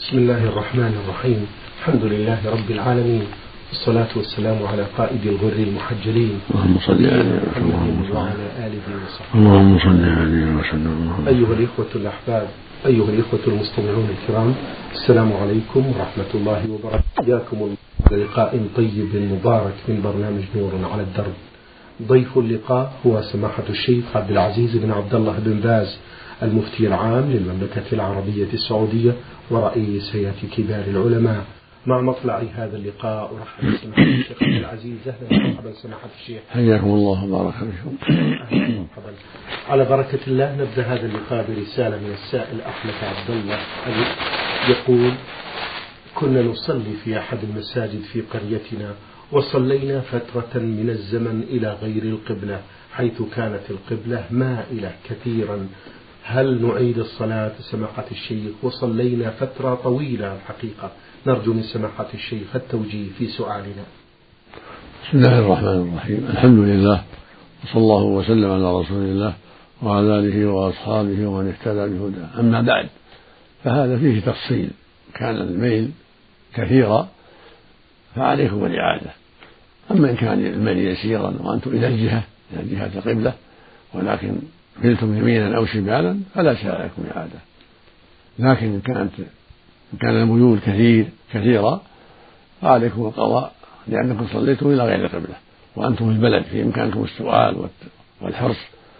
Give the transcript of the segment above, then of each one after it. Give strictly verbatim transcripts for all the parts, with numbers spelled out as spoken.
بسم الله الرحمن الرحيم. الحمد لله رب العالمين، والصلاة والسلام على قائد الغر المحجلين اللهم صل على محمد وعلى آله وصحبه. اللهم صل عليه وسلم. أيها الإخوة الأحباب، أيها الإخوة المستمعون الكرام، السلام عليكم ورحمة الله وبركاته. حياكم الله لقاء طيب مبارك من برنامج نور على الدرب. ضيف اللقاء هو سماحة الشيخ عبد العزيز بن عبد الله بن باز، المفتي العام للمملكة العربية السعودية ورئيس هيئة كبار العلماء. مع مطلع هذا اللقاء أرحب بسماحة الشيخ عبد العزيز. أهلا ومرحبا سماحة الشيخ. حياكم الله وبارك فيكم. أهلا ومرحبا. على بركة الله نبدأ هذا اللقاء برسالة من السائل أحمد عبد الله يقول: كنا نصلي في أحد المساجد في قريتنا، وصلينا فترة من الزمن إلى غير القبلة، حيث كانت القبلة مائلة كثيرا. هل نعيد الصلاة سماحة الشيخ؟ وصلينا فترة طويلة الحقيقة. نرجو من سماحة الشيخ التوجيه في سؤالنا. بسم الله الرحمن الرحيم. الحمد لله، وصلى الله وسلم على رسول الله وعلى آله وأصحابه ومن اهتدى بهداه. أما بعد، فهذا فيه تفصيل. كان الميل كثيرا فعليكم الإعادة. أما إن كان الميل يسيرا وأنتم إلى الجهة إلى جهة القبلة ولكن ملتم يمينا أو شمالا فلا شيء عليكم إعادة. لكن إن كانت إن كان الميول كثير كثيرا فعليكم القضاء، لأنكم صليتم إلى غير القبلة وأنتم في البلد في إمكانكم السؤال والحرص،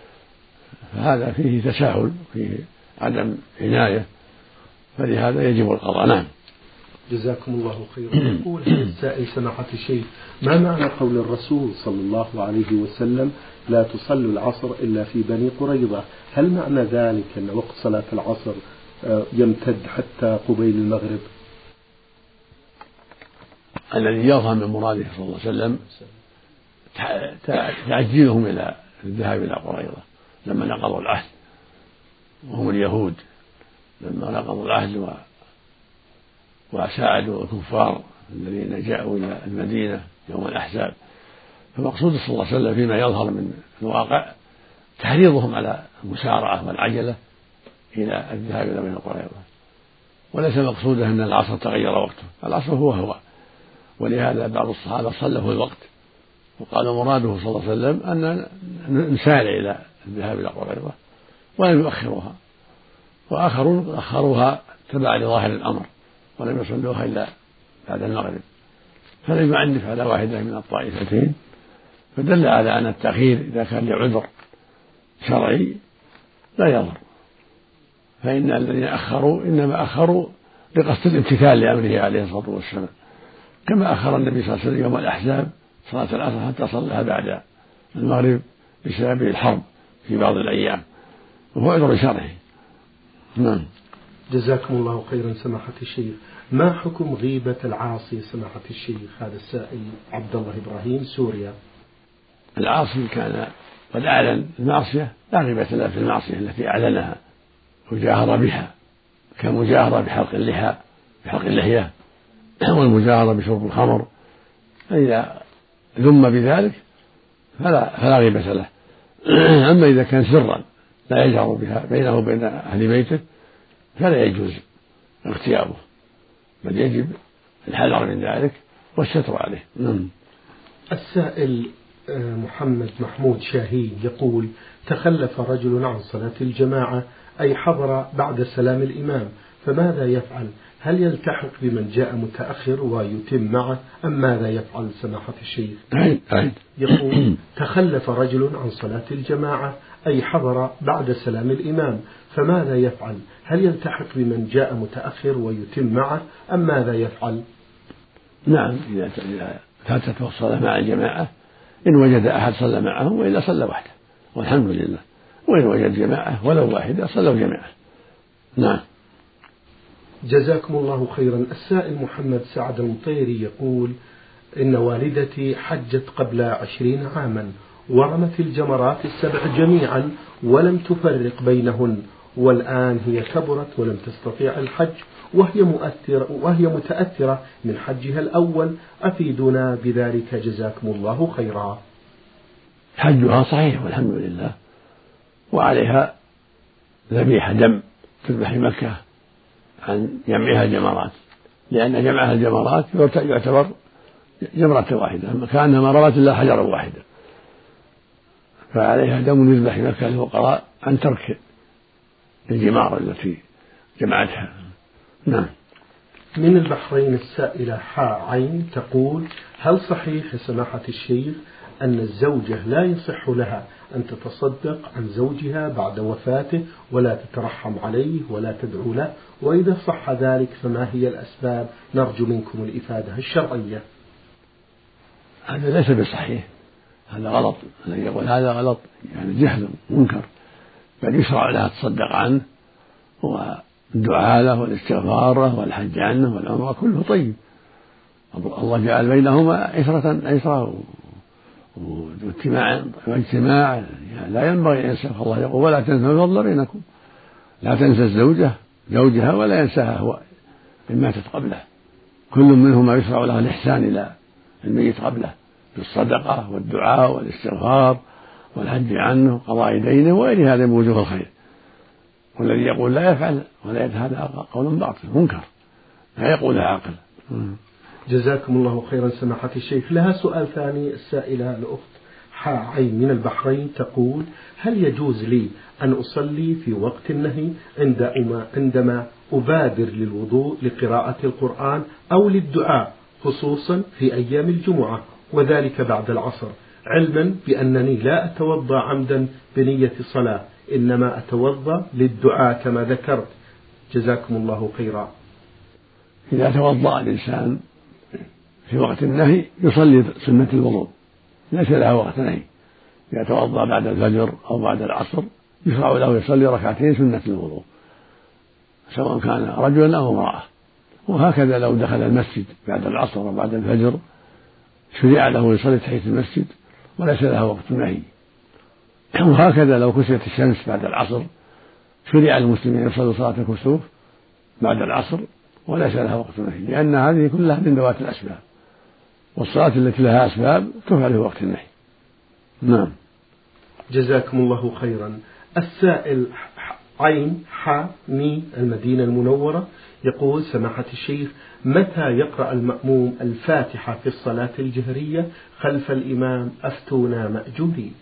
فهذا فيه تساهل، فيه عدم عناية، فلهذا يجب القضاء. نعم. جزاكم الله خيرا. يقول السائل سماحة الشيخ: ما معنى قول الرسول صلى الله عليه وسلم: لا تصلوا العصر إلا في بني قريظة؟ هل معنى ذلك أن وقت صلاة العصر يمتد حتى قبيل المغرب؟ الذي يظهر من مراده صلى الله عليه وسلم تعجيلهم إلى الذهاب إلى قريظة لما نقضوا العهد، وهم اليهود لما نقضوا العهد و وساعدوا الكفار الذين جاءوا إلى المدينة يوم الأحزاب. فمقصود صلى الله عليه وسلم فيما يظهر من الواقع تحريضهم على المسارعة والعجلة إلى الذهاب إلى بني قريظة، وليس مقصوده أن العصر تغير وقته. العصر هو هو، ولهذا بعض الصحابة صلوا الوقت وقال مراده صلى الله عليه وسلم أن نسارع إلى الذهاب إلى قريظة ولم يؤخروها، وآخرون أخروها تبع لظاهر الأمر ولم يصلوها إلا بعد المغرب، فلم يعنف على واحدة من الطائفتين، فدل على أن التأخير إذا كان لعذر شرعي لا يضر. فإن الذين أخروا إنما أخروا بقصد الامتثال لأمره عليه الصلاة والسلام، كما أخر النبي صلى الله عليه وسلم يوم الأحزاب صلاة العصر حتى صلىها بعد المغرب بسبب الحرب في بعض الأيام، وهو عذر شرعي. نعم. جزاكم الله خيرا سماحة الشيخ. ما حكم غيبة العاصي سماحة الشيخ؟ هذا السائل عبد الله إبراهيم، سوريا. العاصي كان قد أعلن المعصية لا غيبة له في المعصية التي أعلنها وجاهر بها، كمجاهرة بحلق اللحى بحلق اللحية والمجاهرة بشرب الخمر، فإذا ذم بذلك فلا, فلا غيبة له. أما إذا كان سرا لا يجهر بها بينه وبين أهل بيته فلا يجوز اغتيابه، بل يجب الحذر من ذلك والستر عليه. مم. السائل محمد محمود شاهين يقول: تخلف رجل عن صلاة الجماعة أي حضر بعد سلام الإمام، فماذا يفعل؟ هل يلتحق بمن جاء متأخر ويتم معه أم ماذا يفعل سماحة الشيخ؟ أين أين. يقول: تخلف رجل عن صلاة الجماعة أي حضر بعد سلام الإمام، فماذا يفعل؟ هل يلتحق بمن جاء متأخر ويتم معه أم ماذا يفعل؟ نعم، إذا فاتته الصلاة مع الجماعة إن وجد أحد صلى معه، وإلا صلى وحده والحمد لله، وإن وجد جماعة ولو واحدة صلوا جماعة. نعم. جزاكم الله خيرا. السائل محمد سعد المطيري يقول: إن والدتي حجت قبل عشرين عاما ورمت الجمرات السبع جميعا ولم تفرق بينهن، والآن هي كبرت ولم تستطيع الحج وهي مؤثرة وهي متأثرة من حجها الأول، أفيدنا بذلك جزاكم الله خيرا. حجها صحيح والحمد لله، وعليها ذبيحة دم تذبح في مكة عن جمعها الجمرات، لأن جمعها الجمرات يعتبر جمرة واحدة كأنها ما رمت إلا حجرا واحدا، فعليها دم يذبح مكة للفقراء عن ترك الجمار التي جمعتها. نعم. من البحرين السائلة حاء عين تقول: هل صحيح يا سماحة الشيخ أن الزوجة لا يصح لها أن تتصدق عن زوجها بعد وفاته ولا تترحم عليه ولا تدعو له؟ وإذا صح ذلك فما هي الأسباب؟ نرجو منكم الإفادة الشرعية. هذا ليس بصحيح، هذا غلط، الذي يقول هذا غلط يعني جهل منكر، بل يشرع لها تصدق عنه والدعاء له والاستغفار له والحج عنه والعمرة كله طيب. الله جعل بينهما عشرة عشرة واجتماع واجتماع يعني لا ينبغي أن ينسى. الله يقول: ولا تنسوا الفضل بينكم، لا تنسى الزوجة زوجها ولا ينساها هو إن ماتت قبله، كل منهما يشرع له الإحسان إلى الميت قبله بالصدقة والدعاء والاستغفار والحج عنه قضاء دينه وغير هذا من وجوه الخير. والذي يقول لا يفعل ولا يفعل هذا قول باطل منكر لا يقول عاقل. جزاكم الله خيرا سماحة الشيخ. لها سؤال ثاني السائلة الأخت حاء عين من البحرين تقول: هل يجوز لي أن أصلي في وقت النهي عندما أبادر للوضوء لقراءة القرآن أو للدعاء خصوصا في أيام الجمعة وذلك بعد العصر، علما بأنني لا أتوضأ عمدا بنية صلاة إنما أتوضأ للدعاء كما ذكرت؟ جزاكم الله خيرا. إذا توضأ الإنسان في وقت النهي يصلي سنة الوضوء، ليس لها وقت نهي. إذا توضأ بعد الفجر أو بعد العصر يشرع له يصلي ركعتين سنة الوضوء سواء كان رجلا أو امرأة. وهكذا لو دخل المسجد بعد العصر أو بعد الفجر شرع له يصلي تحية المسجد وليس لها وقت نهي. وهكذا لو كسرت الشمس بعد العصر شرع المسلمين يصلوا صلاة الكسوف بعد العصر وليس لها وقت نهي، لأن هذه كلها من ذوات الأسباب، والصلاة التي لها أسباب تفعل في وقت النهي. نعم. جزاكم الله خيرا. السائل عين حا مي المدينة المنورة يقول: سماحة الشيخ، متى يقرأ المأموم الفاتحة في الصلاة الجهرية خلف الإمام؟ أفتونا مأجورين.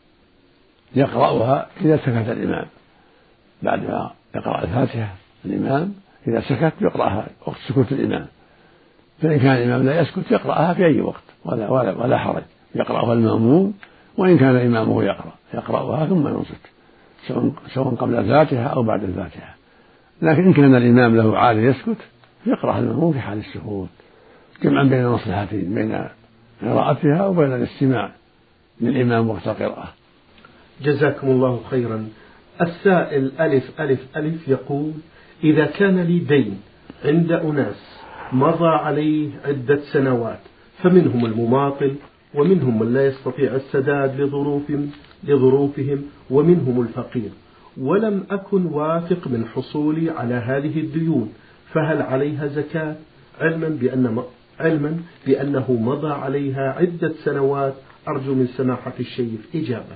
يقرأها إذا سكت الإمام، بعد ما يقرأ الفاتحة الإمام إذا سكت يقرأها وقت سكوت الإمام، فإن كان الإمام لا يسكت يقرأها في أي وقت ولا, ولا, ولا حرج، يقرأها المأموم وإن كان إمامه يقرأ يقرأها ثم ينصت سواء قبل الفاتحة أو بعد الفاتحة. لكن إن كان الإمام له عادة يسكت يقرأ المأموم في حال السكوت، جمعا بين المصلحتين، بين قراءتها وبين الاستماع للإمام وقت القراءة. جزاكم الله خيرا. السائل ألف ألف ألف يقول: إذا كان لي دين عند أناس مضى عليه عدة سنوات، فمنهم المماطل ومنهم من لا يستطيع السداد لظروفهم, لظروفهم ومنهم الفقير، ولم أكن واثق من حصولي على هذه الديون، فهل عليها زكاة؟ علما بأن علما بأنه مضى عليها عدة سنوات. أرجو من سماحة الشيخ إجابة.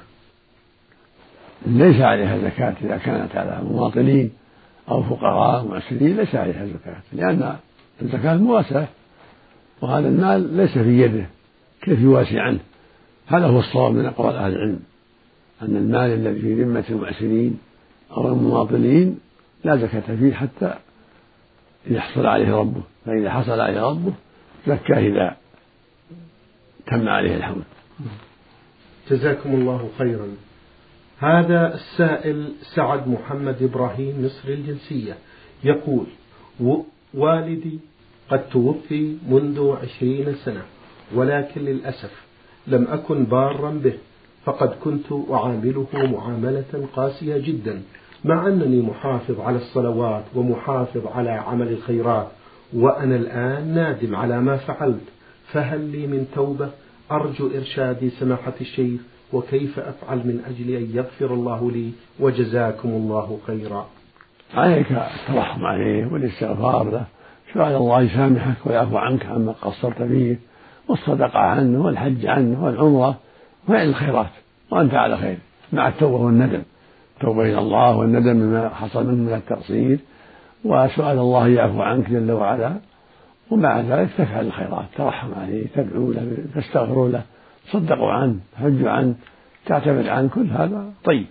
ليس عليها زكاة إذا كانت على مواطنين أو فقراء معسرين، ليس عليها زكاة، لأن الزكاة مواساة، وهذا المال ليس في يده كيف يواسي عنه. هذا هو الصواب من أقوال أهل العلم، أن المال الذي في ذمة المعسرين أو المواطنين لا زكاة فيه حتى يحصل عليه ربه، فإذا حصل عليه ربه زكاه إذا تم عليه الحول. جزاكم الله خيرا. هذا السائل سعد محمد إبراهيم مصري الجنسية يقول: والدي قد توفي منذ عشرين سنة، ولكن للأسف لم أكن بارا به، فقد كنت أعامله معاملة قاسية جدا، مع أنني محافظ على الصلوات ومحافظ على عمل الخيرات، وأنا الآن نادم على ما فعلت، فهل لي من توبة؟ أرجو إرشادي سماحة الشيخ، وكيف أفعل من أجل أن يغفر الله لي؟ وجزاكم الله خيرا. عليك الترحم عليه والاستغفار له، شاء الله يسامحك ويعفو عنك عما قصرت فيه، والصدقة عنه والحج عنه والعمرة وفعل الخيرات، وأنت على خير، مع التوبة والندم، التوبة إلى الله والندم مما حصل منه من التقصير، وسؤال الله يعفو عنك جل وعلا، ومع ذلك تفعل الخيرات، ترحم عليه، تدعو له، تستغفر له، تصدقوا عنه، تحج عنه، تعتمد عنه، كل هذا طيب.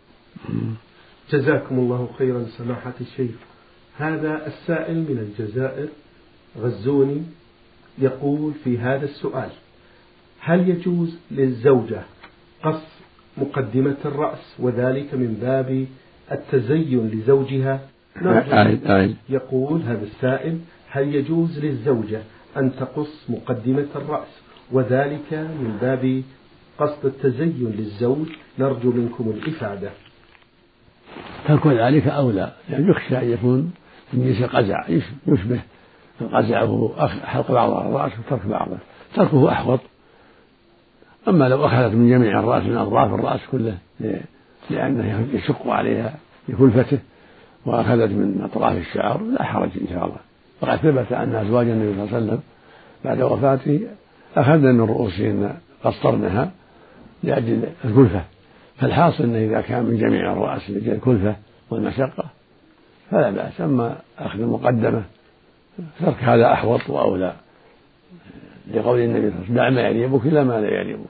جزاكم الله خيرا سماحة الشيخ. هذا السائل من الجزائر غزوني يقول في هذا السؤال: هل يجوز للزوجة قص مقدمة الرأس وذلك من باب التزين لزوجها؟ يقول هذا السائل: هل يجوز للزوجة أن تقص مقدمة الرأس وذلك من باب قصد التزين للزوج؟ نرجو منكم الإفادة. ترك ذلك أولى، يعني يخشى أن يكون من جنس القزع، يشبه القزع وهو حلق بعض الرأس وترك بعضه، تركه أحوط. أما لو أخذت من جميع الرأس من أطراف الرأس كله لأنه يشق عليها لكلفته، وأخذت من أطراف الشعر لا حرج إن شاء الله. وقد ثبت أن أزواج النبي صلى الله عليه وسلم بعد وفاته أخذن من رؤوسهن قصرنها لأجل الكلفة، فالحاصل أنه إذا كان من جميع الرأس لأجل الكلفة والمشقة فلا بأس. أما أخذ المقدمة ترك هذا أحوط وأولى، لقول النبي صلى الله عليه وسلم: دع ما يريبك إلى ما لا يريبك.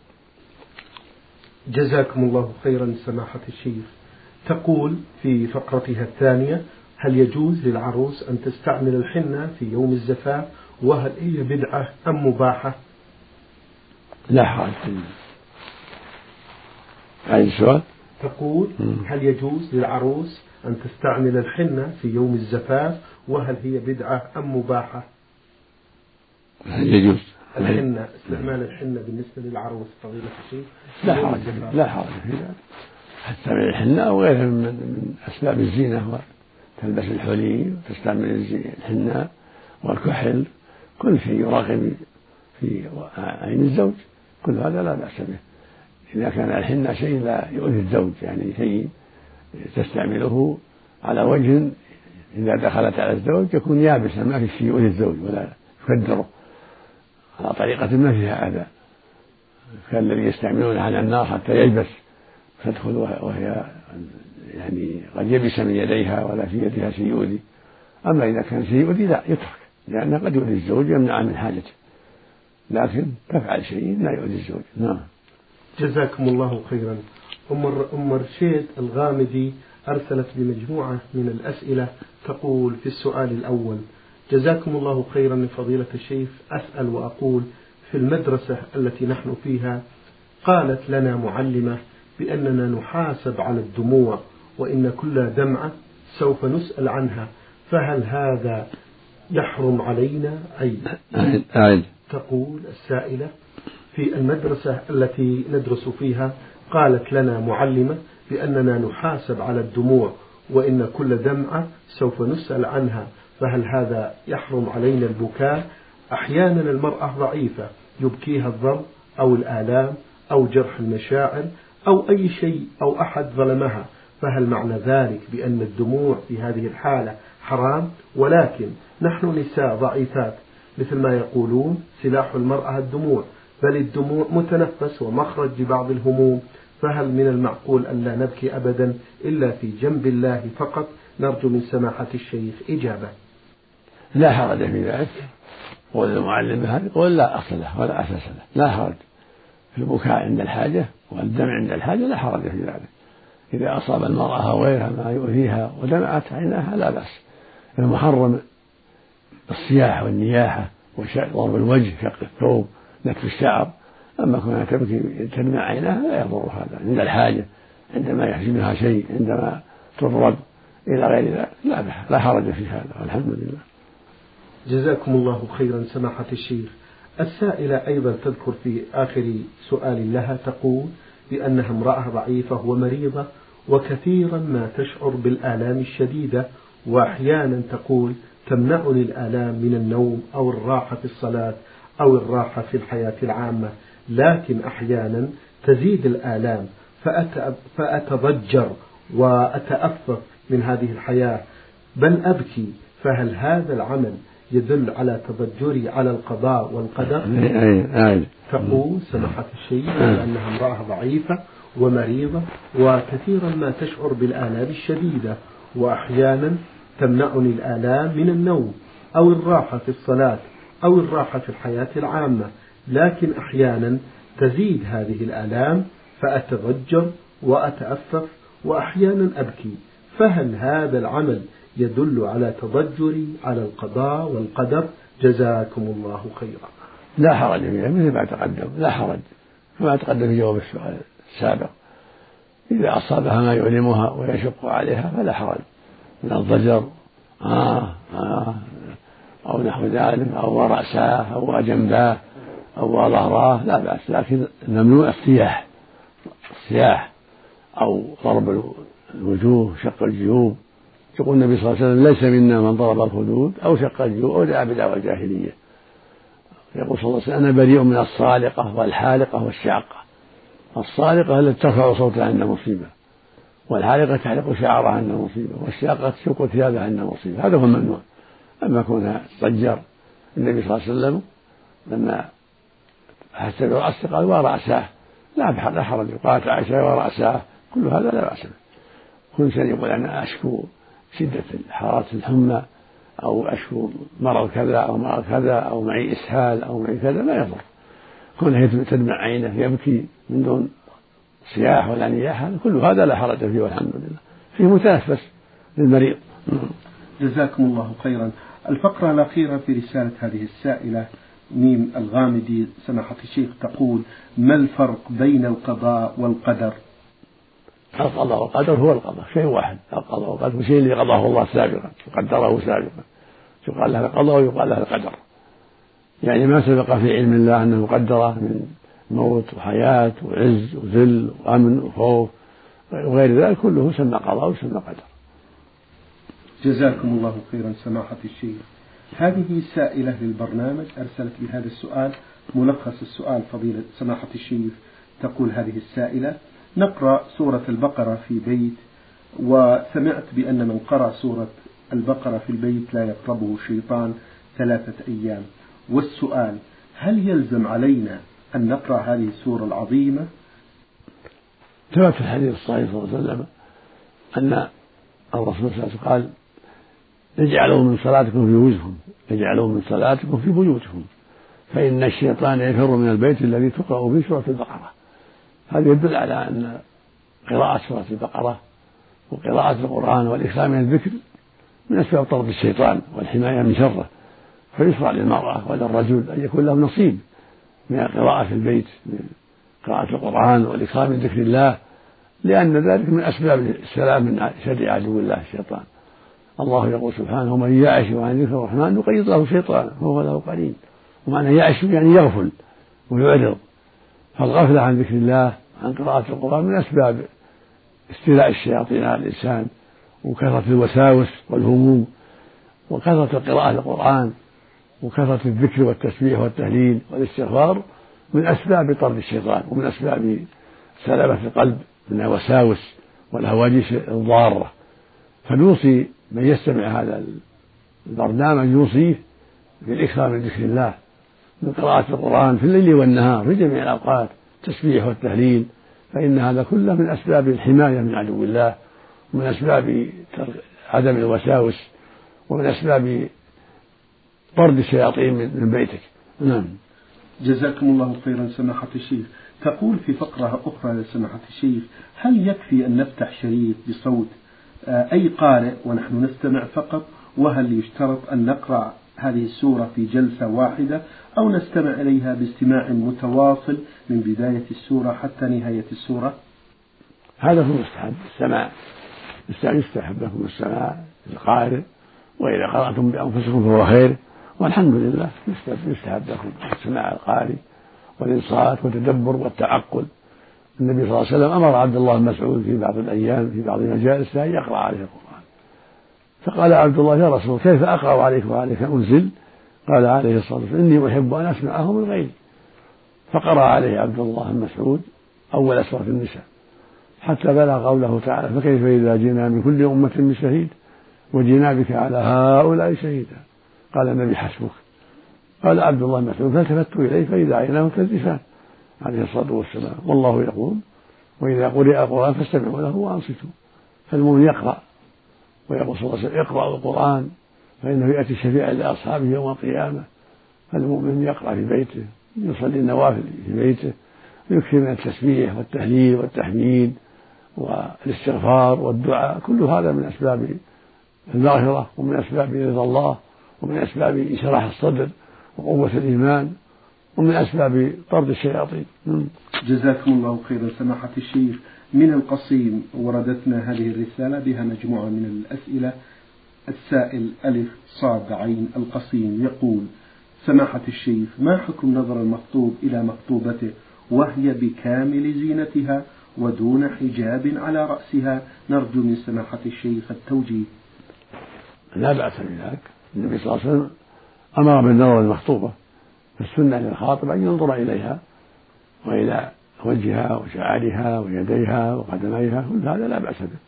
جزاكم الله خيرا سماحة الشيخ. تقول في فقرتها الثانية: هل يجوز للعروس أن تستعمل الحنة في يوم الزفاف، وهل هي بدعة أم مباحة؟ لا حرج. هذا السؤال. تقول: هل يجوز للعروس أن تستعمل الحنة في يوم الزفاف، وهل هي بدعة أم مباحة؟ يجوز الحنة، استعمال الحنة بالنسبة للعروس فضيلة الشيخ. لا حرج لا حرج في ذلك، حتى من الحنة أو غيرها من أسباب الزينة، وتلبس الحلي وتستعمل الحنة والكحل، كل شيء يراقب في عين الزوج، كل هذا لا بأس به إذا كان الحنة شيء لا يؤذي الزوج، يعني شيء تستعمله على وجه إذا دخلت على الزوج يكون يابسا ما في شيء يؤذي الزوج ولا يكدره على طريقة ما فيها أذى، كالذي يستعملونه على النار حتى يلبس تدخل وهي يعني قد يبس من يديها ولا في يدها شيء يؤذي. أما إذا كان شيء يؤذي لا يترك، لأنه قد يؤذي الزوج يمنع من حاجته، لكن تفعل شيء لا يؤذي الزوج. نعم. جزاكم الله خيرا. أم رشيد الغامدي أرسلت بمجموعة من الأسئلة، تقول في السؤال الأول: جزاكم الله خيرا فضيلة الشيخ، أسأل وأقول: في المدرسة التي نحن فيها قالت لنا معلمة بأننا نحاسب على الدموع، وإن كل دمعة سوف نسأل عنها، فهل هذا يحرم علينا أي؟ تقول السائلة: في المدرسة التي ندرس فيها قالت لنا معلمة بأننا نحاسب على الدموع، وإن كل دمعة سوف نسأل عنها، فهل هذا يحرم علينا البكاء؟ أحيانا المرأة ضعيفة يبكيها الضرب أو الآلام أو جرح المشاعر أو أي شيء أو أحد ظلمها، فهل معنى ذلك بأن الدموع في هذه الحالة حرام؟ ولكن نحن نساء ضعيفات، مثل ما يقولون سلاح المرأة الدموع، بل الدموع متنفس ومخرج لبعض الهموم، فهل من المعقول أن لا نبكي أبدا إلا في جنب الله فقط؟ نرجو من سماحة الشيخ إجابة. لا حرج في ذلك، قول المعلم هذا قول لا أصل له ولا أساس له، لا حرج في البكاء عند الحاجة والدمع عند الحاجة، لا حرج في ذلك. إذا أصاب المرأة أو غيرها ما يؤذيها ودمعت عينها لا بأس. المحرم الصياح والنياحة وضرب الوجه، شق الثوب، نتف الشعر. أما كونها تبكي تدمع عينها لا يضر هذا عند الحاجة، عندما يحزنها شيء، عندما تضرب إلى غير ذلك لا لا حرج في هذا، والحمد لله. جزاكم الله خيرا سماحة الشيخ. السائلة أيضا تذكر في آخر سؤال لها، تقول بأنها امرأة ضعيفة ومريضة وكثيرا ما تشعر بالآلام الشديدة، وأحيانا تقول تمنعني الآلام من النوم أو الراحة في الصلاة أو الراحة في الحياة العامة، لكن أحيانا تزيد الآلام فأتضجر وأتأفف من هذه الحياة بل أبكي، فهل هذا العمل يدل على تضجري على القضاء والقدر؟ تقول سماحة الشيخ أنها امرأة ضعيفة ومريضة وكثيرا ما تشعر بالآلام الشديدة، وأحيانا تمنعني الآلام من النوم أو الراحة في الصلاة أو الراحة في الحياة العامة، لكن أحيانا تزيد هذه الآلام فأتضجر وأتأفف وأحيانا أبكي، فهل هذا العمل يدل على تضجري على القضاء والقدر؟ جزاكم الله خيرا. لا حرج فيها مثل ما تقدم، لا حرج كما تقدم في جواب السؤال السابق. إذا أصابها ما يؤلمها ويشق عليها فلا حرج من الضجر آه آه أو نحو ذلك، أو رأساه أو جنباه أو ظهراه لا بأس، لكن ممنوع الصياح الصياح أو ضرب الوجوه، شق الجيوب. يقول النبي صلى الله عليه وسلم: ليس منا من ضرب الخدود أو شق الجيوب أو دعا بدعوى الجاهلية. يقول صلى الله عليه وسلم: أنا بريء من الصالقة والحالقة والشاقة. الصالقة التي ترفع صوتها عند مصيبة، والحالقة تحلق شعرها عند مصيبة، والشاقة تشق ثيابها عند مصيبة. هذا هو الممنوع. أما كونها ضجر النبي صلى الله عليه وسلم لما حس برأسه قال: ورأساه، لا بحق لا حرج. قالت عائشة: ورأساه، كل هذا لا بأس به. كل شيء يقول أنا أشكو شدة حرارة الحمى أو أشكو مرض كذا أو مرض كذا أو معي إسهال أو معي كذا لا يضر. كونه تدمع عينه يبكي من دون صياح ولا نياح كل هذا لا حرج فيه والحمد لله، فيه متنفس للمريض. جزاكم الله خيرا. الفقرة الأخيرة في رسالة هذه السائلة ميم الغامدي سماحة الشيخ تقول: ما الفرق بين القضاء والقدر؟ القضاء والقدر هو القضاء شيء واحد. القضاء والقدر شيء اللي قضاه الله سابقا وقدره سابقا، يقال له القضاء ويقال له القدر. يعني ما سبق في علم الله أنه قدره من موت وحياة وعز وذل وأمن وخوف وغير ذلك كله سمى قضاء وسمى قدر. جزاكم الله خيرا سماحة الشيخ. هذه سائلة للبرنامج أرسلت بهذا السؤال، ملخص السؤال فضيلة سماحة الشيخ. تقول هذه السائلة: نقرأ سورة البقرة في بيت، وسمعت بأن من قرأ سورة البقرة في البيت لا يقربه شيطان ثلاثة أيام، والسؤال: هل يلزم علينا أن نقرأ هذه السورة العظيمة؟ ثبت في الحديث الصحيح صلى الله عليه وسلم أن الرسول صلى الله عليه وسلم قال: اجعلوا من صلاتكم في بيوتكم اجعلوا من صلاتكم في بيوتكم فإن الشيطان يفر من البيت الذي تقرأ فيه سورة البقرة. هذا يدل على أن قراءة سورة البقرة وقراءة القرآن والإكثار من الذكر من أسباب طرد الشيطان والحماية من شره، فيشرع للمرأة وللرجل أن يكون له نصيب من القراءة في البيت، من قراءة القرآن والإكثار من ذكر الله، لأن ذلك من أسباب السلام من شر عدو الله الشيطان. الله يقول سبحانه: ومن يعش عن ذكر الرحمن نقيض له شيطانا فهو له قرين. ومعنى يعش يعني يغفل ويعرض، فالغفلة عن ذكر الله عن قراءة القرآن من أسباب استيلاء الشياطين على الإنسان وكثرة الوساوس والهموم، وكثرة القراءة للقرآن وكثرة الذكر والتسبيح والتهليل والاستغفار من أسباب طرد الشيطان ومن أسباب سلامة القلب من الوساوس والهواجس الضارة. فنوصي من يستمع هذا البرنامج يوصيه بالإكثار من ذكر الله، من قراءة القرآن في الليل والنهار في جميع الأوقات، التسبيح والتهليل، فإن هذا كله من أسباب الحماية من عدو الله ومن أسباب عدم الوساوس ومن أسباب طرد الشياطين من بيتك. نعم. جزاكم الله خيرا سماحة الشيخ. تقول في فقرة أخرى لسماحة الشيخ: هل يكفي أن نفتح شريط بصوت أي قارئ ونحن نستمع فقط؟ وهل يشترط أن نقرأ هذه السورة في جلسة واحدة أو نستمع إليها باستماع متواصل من بداية السورة حتى نهاية السورة؟ هذا هو مستحب السماع، يستحب لكم السماع القارئ، وإذا قرأتم بأنفسكم فهو خير، والحمد لله يستحب لكم سماع القارئ والإنصات والتدبر والتعقل. النبي صلى الله عليه وسلم أمر عبد الله بن مسعود في بعض الأيام في بعض المجالس أن يقرأ عليه القرآن، فقال عبد الله: يا رسول كيف أقرأ عليك وعليك أنزل؟ قال عليه الصلاة والسلام: إني أحب أن أسمعه من غيري. فقرأ عليه عبد الله بن مسعود أول سورة النساء حتى بلغ قوله تعالى: فكيف إذا جئنا من كل أمة بشهيد وجئنا بك على هؤلاء شهيدا. قال النبي: حسبك. قال عبد الله بن مسعود: فالتفت إليه فإذا عيناه تذرفان عليه الصلاة والسلام. والله يقول: وإذا قرئ القرآن فاستمعوا له وأنصتوا. فالمؤمن يقرأ ويقول صلى الله عليه وسلم اقرأوا القرآن فإنه يأتي شفيعا لأصحابه يوم القيامة. فالمؤمن يقرأ في بيته، يصلي النوافل في بيته، ويكثر من التسبيح والتهليل والتحميد والاستغفار والدعاء، كل هذا من أسباب المغفرة ومن أسباب رضا الله ومن أسباب انشراح الصدر وقوة الإيمان ومن أسباب طرد الشياطين. جزاكم الله خيرا سماحة الشيخ. من القصيم وردتنا هذه الرسالة بها مجموعة من الأسئلة. السائل ألف صاد عين القصيم يقول: سماحة الشيخ، ما حكم نظر المخطوب إلى مخطوبته وهي بكامل زينتها ودون حجاب على رأسها؟ نرجو من سماحة الشيخ التوجيه. لا بأس بذلك، النبي صلى الله عليه وسلم أمر بالنظر المخطوبة، فالسنة للخاطب أن ينظر إليها وإلى وجهها وشعرها ويديها وقدميها، كل هذا لا بأس به،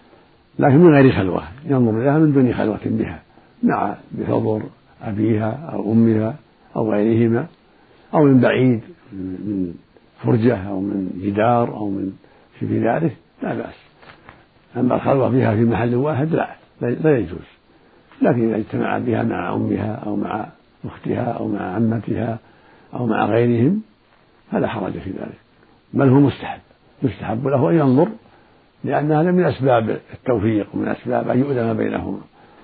لكن من غير خلوة، ينظر إليها من دون خلوة بها، مع بحضور أبيها أو أمها أو غيرهما، أو من بعيد من فرجة أو من جدار أو من في ذلك لا بأس. أما الخلوة بها في محل واحد لا لا يجوز، لكن إذا اجتمع بها مع أمها أو مع أختها أو مع عمتها أو مع غيرهم فلا حرج في ذلك، بل هو مستحب يستحب له أن ينظر، لأن هذا من أسباب التوفيق ومن أسباب أن يؤلم بينهما.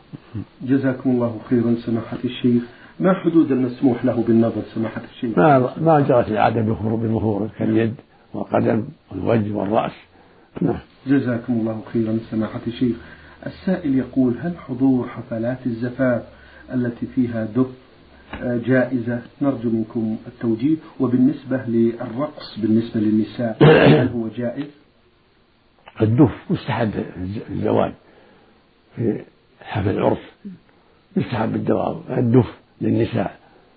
جزاكم الله خيرا سماحة الشيخ. ما حدود المسموح له بالنظر سماحة الشيخ؟ ما ما جرت العادة بظهوره كاليد والقدم والوجه والرأس. نعم. جزاكم الله خيرا سماحة الشيخ. السائل يقول: هل حضور حفلات الزفاف التي فيها دف جائزة؟ نرجو منكم التوجيه. وبالنسبة للرقص بالنسبة للنساء هل هو جائز؟ الدف مستحب الزواج في حفل العرس، يستحب الدوام الدف للنساء،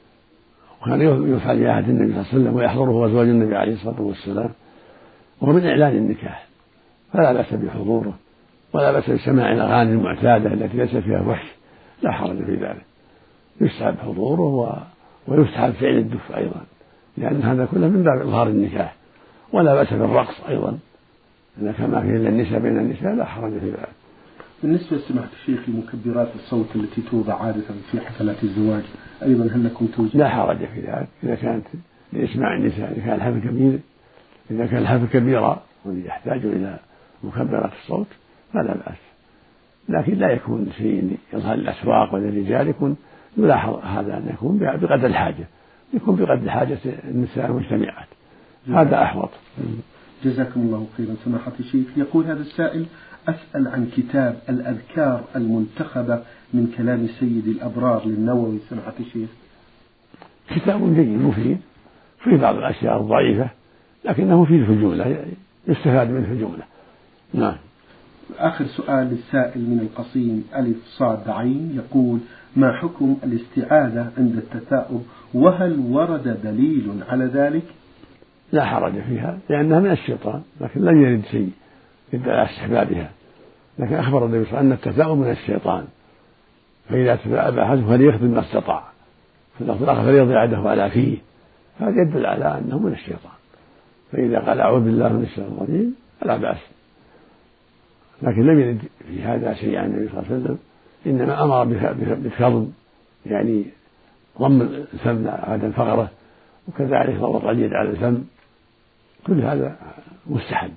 وكان يفعل في عهد النبي صلى الله عليه وسلم ويحضره أزواج النبي عليه الصلاة والسلام، وهو من إعلان النكاح، فلا بأس بحضوره ولا بأس بسماع الأغاني المعتادة التي ليس فيها وحش، لا حرج في ذلك، يستحب حضوره و... ويستحب فعل الدف أيضا، لأن هذا كله من باب إظهار النكاح، ولا بأس بالرقص أيضا، إذا كان ما فيه إلا النساء بين النساء لا حرج في ذلك. بالنسبة لسماحة الشيخ لمكبرات الصوت التي توضع عادة في حفلات الزواج أيضا هل لكم توجيه؟ لا حرج في ذلك إذا كانت لإسماع النساء، إذا كان الحفل كبير، إذا كان الحفل كبيرا ويحتاج إلى مكبرات الصوت فلا بأس، لكن لا يكون شيء يظهر الأسواق وللرجال، يكون يلاحظ هذا أن يكون بقدر الحاجة، يكون بقدر حاجة النساء المجتمعات، هذا أحوط. جزاكم الله خيرا سماحة الشيخ. يقول هذا السائل: أسأل عن كتاب الأذكار المنتخبة من كلام سيد الأبرار للنووي سماحة الشيخ. كتاب جيد مفيد، فيه بعض الأشياء الضعيفة لكنه فيه في الجملة، يستفاد منه في الجملة. نعم. آخر سؤال للسائل من القصيم ألف صاد عين يقول: ما حكم الاستعاذة عند التثاؤب، وهل ورد دليل على ذلك؟ لا حرج فيها لأنها من الشيطان، لكن لم يرد شيء يدل على استحبابها، لكن أخبر النبي صلى الله عليه وسلم أن التثاؤب من الشيطان، فإذا تثاءب أحدهم فليخدم ما استطاع، فاللفظ الآخر فليضع يده على فيه، هذا يدل على أنه من الشيطان، فإذا قال أعوذ بالله من الشيطان الرجيم فلا بأس، لكن لم يرد في هذا شيء عن النبي صلى الله عليه وسلم، إنما أمر بالكظم، يعني ضم الفم على الفقرة، وكذلك ضغط اليد على الفم، كل هذا مستحب،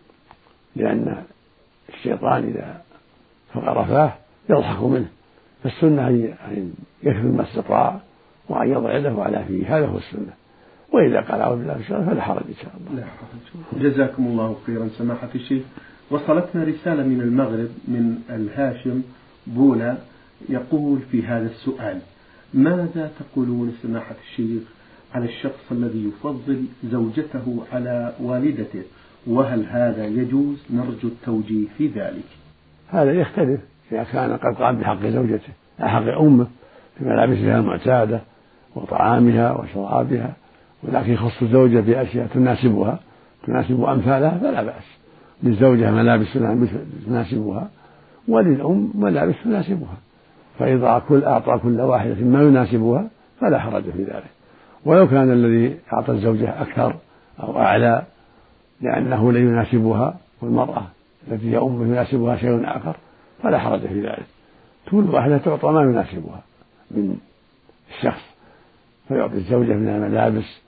لأن الشيطان إذا فقر فاه يضحك منه، فالسنة أن يكفي ما استطاع وأن يضع يده على فيه، هذا هو السنة، وإذا قال أعوذ بالله من الشيطان فلا حرج إن شاء الله. لا حرج. جزاكم الله خيرا سماحة الشيخ. وصلتنا رسالة من المغرب من الهاشم بولا يقول في هذا السؤال: ماذا تقولون سماحة الشيخ على الشخص الذي يفضل زوجته على والدته، وهل هذا يجوز؟ نرجو التوجيه في ذلك. هذا يختلف إذا كان قد قام بحق زوجته حق أمه في ملابسها المعتادة وطعامها وشرابها، ولكن يخص الزوجة بأشياء تناسبها تناسب أمثالها فلا بأس، للزوجة ملابس تناسبها وللأم ملابس تناسبها، فإذا كل أعطى كل واحدة ما يناسبها فلا حرج في ذلك، ولو كان الذي أعطى الزوجة أكثر أو أعلى لأنه لا يناسبها، والمرأة التي هي أم يناسبها شيء آخر فلا حرج في ذلك. كل واحدة تعطى ما يناسبها من الشخص، فيعطي الزوجة من الملابس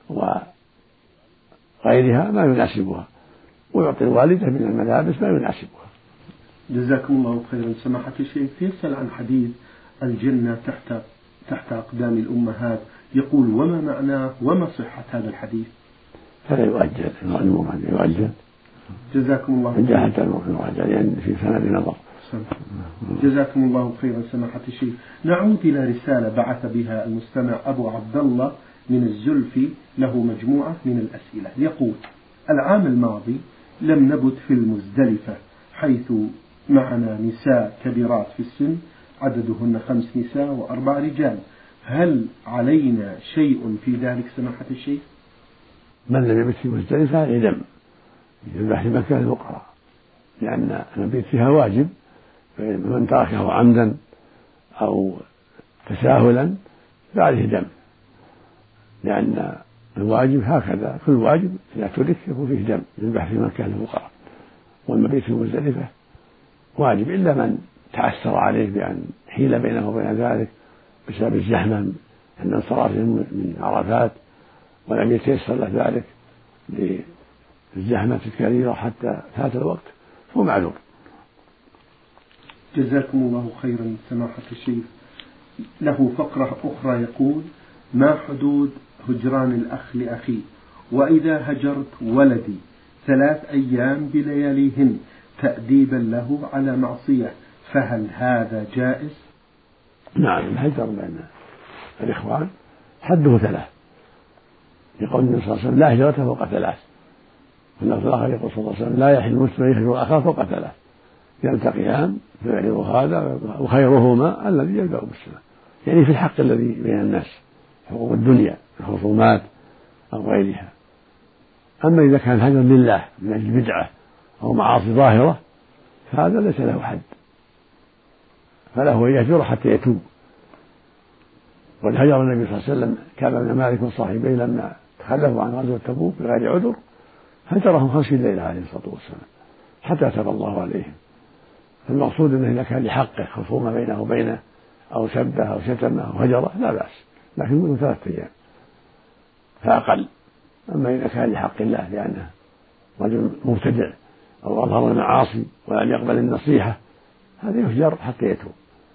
وغيرها ما يناسبها، ويعطي الوالدة من الملابس ما يناسبها. جزاكم الله خيرا. سماحة الشيخ يسأل عن حديث الجنة تحت تحت أقدام الأمهات، يقول وما معناه وما صحة هذا الحديث؟ فلا يؤجل، المؤمن يؤجل. جزاكم الله خيرا. حتى المؤجل يعني في سند نظر. جزاكم الله خيرا سماحة الشيخ. نعود إلى رسالة بعث بها المستمع أبو عبد الله من الزلفي، له مجموعة من الأسئلة. يقول: العام الماضي لم نبت في المزدلفة، حيث معنا نساء كبيرات في السن، عددهن خمس نساء وأربع رجال، هل علينا شيء في ذلك سماحة الشيخ؟ من لم يبت في مزدلفة يدم يذبح في مكان الفقراء، لأن المبيت فيها واجب، فمن تركه عمدا أو تساهلا فعليه دم، لأن الواجب هكذا، كل واجب إذا ترك يكون فيه دم يذبح في مكان الفقراء. والمبيت في مزدلفة واجب إلا من تعسر عليه بأن حيل بينه وبين ذلك بسبب الزحمة عند انصرافهم من عرفات ولم يتيسر له ذلك للزحمة الكثيرة حتى فات الوقت فهو معذور. جزاكم الله خيرا سماحة الشيخ. له فقرة أخرى يقول: ما حدود هجران الأخ لأخيه، وإذا هجرت ولدي ثلاث أيام بلياليهن تأديبا له على معصية، فهل هذا جائز؟ نعم، الهجر بين الإخوان حده ثلاث، يقول النبي صلى الله عليه وسلم: لا هجرة فوق ثلاث. واللفظ الآخر يقول صلى الله عليه وسلم: لا يحل المسلم يهجر أخاه فوق ثلاث، يلتقيان فيعرض هذا وخيرهما الذي يبدأ بالسلام، يعني في الحق الذي بين الناس، حقوق الدنيا، الخصومات أو غيرها. أما إذا كان هجر لله من أجل بدعة أو معاصي ظاهرة فهذا ليس له حد، فله أن يهجر حتى يتوب. والهجر النبي صلى الله عليه وسلم كعب بن مالك وصاحبيه لما تخلفوا عن غزوة تبوك بغير عذر هجرهم خمسين ليلة عليه الصلاة والسلام حتى تاب الله عليهم. فالمقصود أنه إذا كان لحقه خصومة بينه وبينه أو سبه أو شتمه أو هجره لا بأس، لكن منه ثلاثة أيام فأقل. أما إذا كان لحق الله لأنه رجل مبتدع أو أظهر المعاصي ولم يقبل النصيحة هذا يهجر حتى يتوب.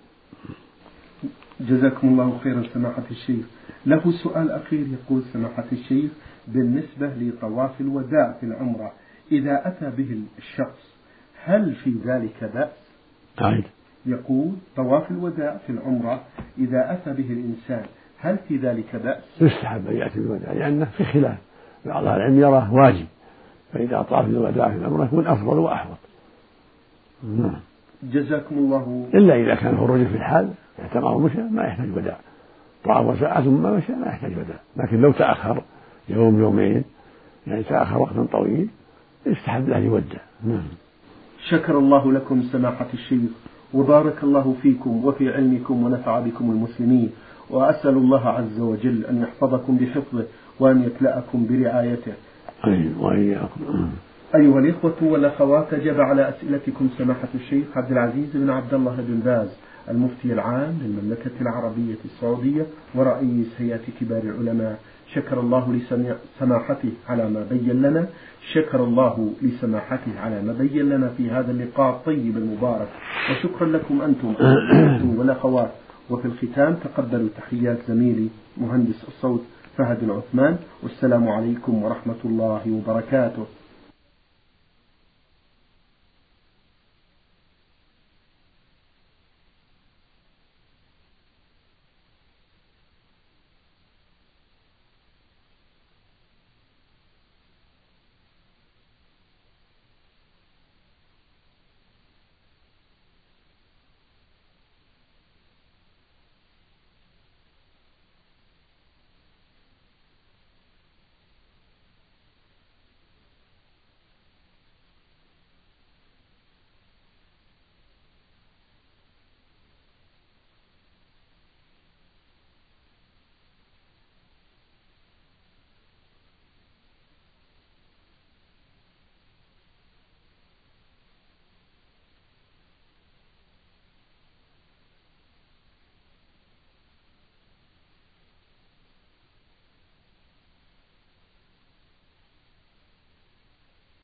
جزاكم الله خيرا سماحة الشيخ. له سؤال أخير يقول: سماحة الشيخ، بالنسبة لطواف الوداع في العمرة إذا أتى به الشخص هل في ذلك بأس؟ طيب. يقول: طواف الوداع في العمرة إذا أتى به الإنسان هل في ذلك بأس؟ يستحب أن يأتي بالوداع لأنه في خلاف، بعض أهل العلم يراه واجب، فإذا طاف الوداع في العمرة يكون أفضل وأحوط. نعم. جزاكم الله. إلا إذا كان خروجه في الحال اعتمر ومشى ما يحتاج وداع، طاف ساعة ثم مشى ما يحتاج وداع، لكن لو تأخر يوم يومين يعني تأخر وقتا طويل يستحب له يودع. نعم. شكر الله لكم سماحة الشيخ، وبارك الله فيكم وفي علمكم ونفع بكم المسلمين، وأسأل الله عز وجل أن يحفظكم بحفظه وأن يكلأكم برعايته. أي وإياكم. أيها الإخوة والأخوات، أجاب على أسئلتكم سماحة الشيخ عبد العزيز بن عبد الله بن باز المفتي العام للمملكة العربية السعودية ورئيس هيئة كبار العلماء. شكر الله لسماحته على ما بين لنا شكر الله لسماحته على ما بين لنا في هذا اللقاء الطيب المبارك، وشكرا لكم أنتم أنتم والأخوات. وفي الختام تقبلوا تحيات زميلي مهندس الصوت فهد العثمان، والسلام عليكم ورحمة الله وبركاته.